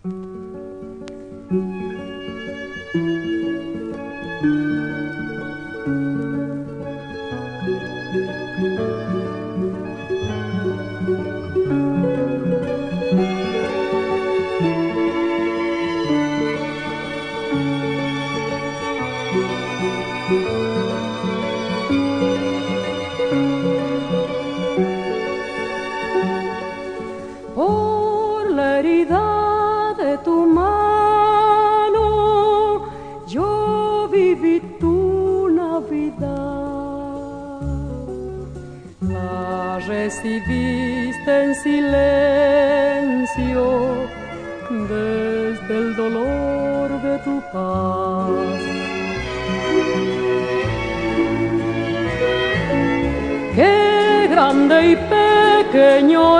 Por la herida de tu mano yo viví tu Navidad. La recibiste en silencio desde el dolor de tu paz. Qué grande y pequeño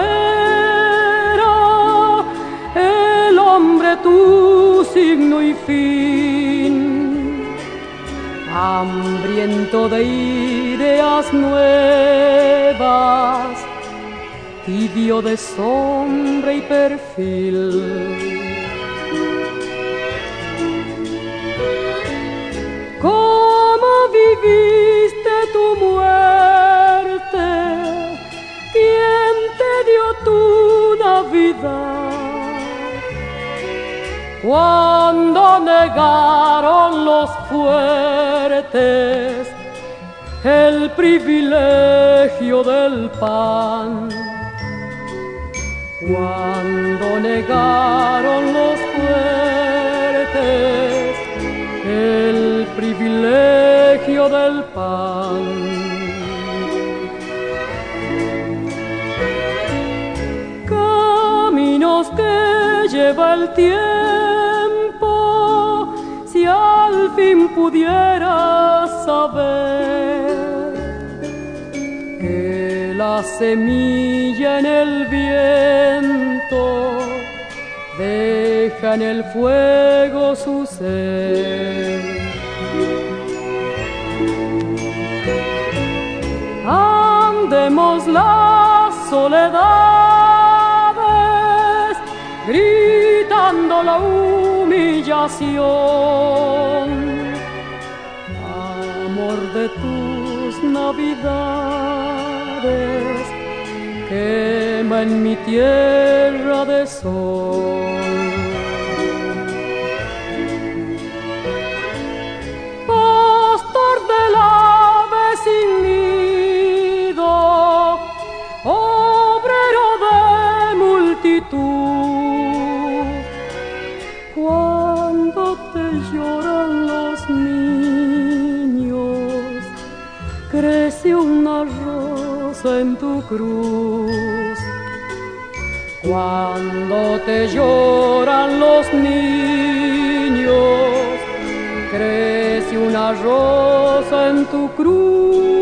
era el hombre, tu signo y fin, hambriento de ideas nuevas, tibio de sombra y perfil. ¿Cómo viviste tu muerte? ¿Quién te dio tu Navidad? Cuando negaron los fuertes el privilegio del pan. Cuando negaron los fuertes el privilegio del pan. Caminos que lleva el tiempo, si al fin pudieras saber que la semilla en el viento deja en el fuego su ser. Andemos las soledades gritando la humillación. Amor de tus navidades quema en mi tierra de sol. Pastor del ave sin nido, obrero de multitud, cuando te lloran los niños, crece una rosa en tu cruz. Cuando te lloran los niños, crece una rosa en tu cruz.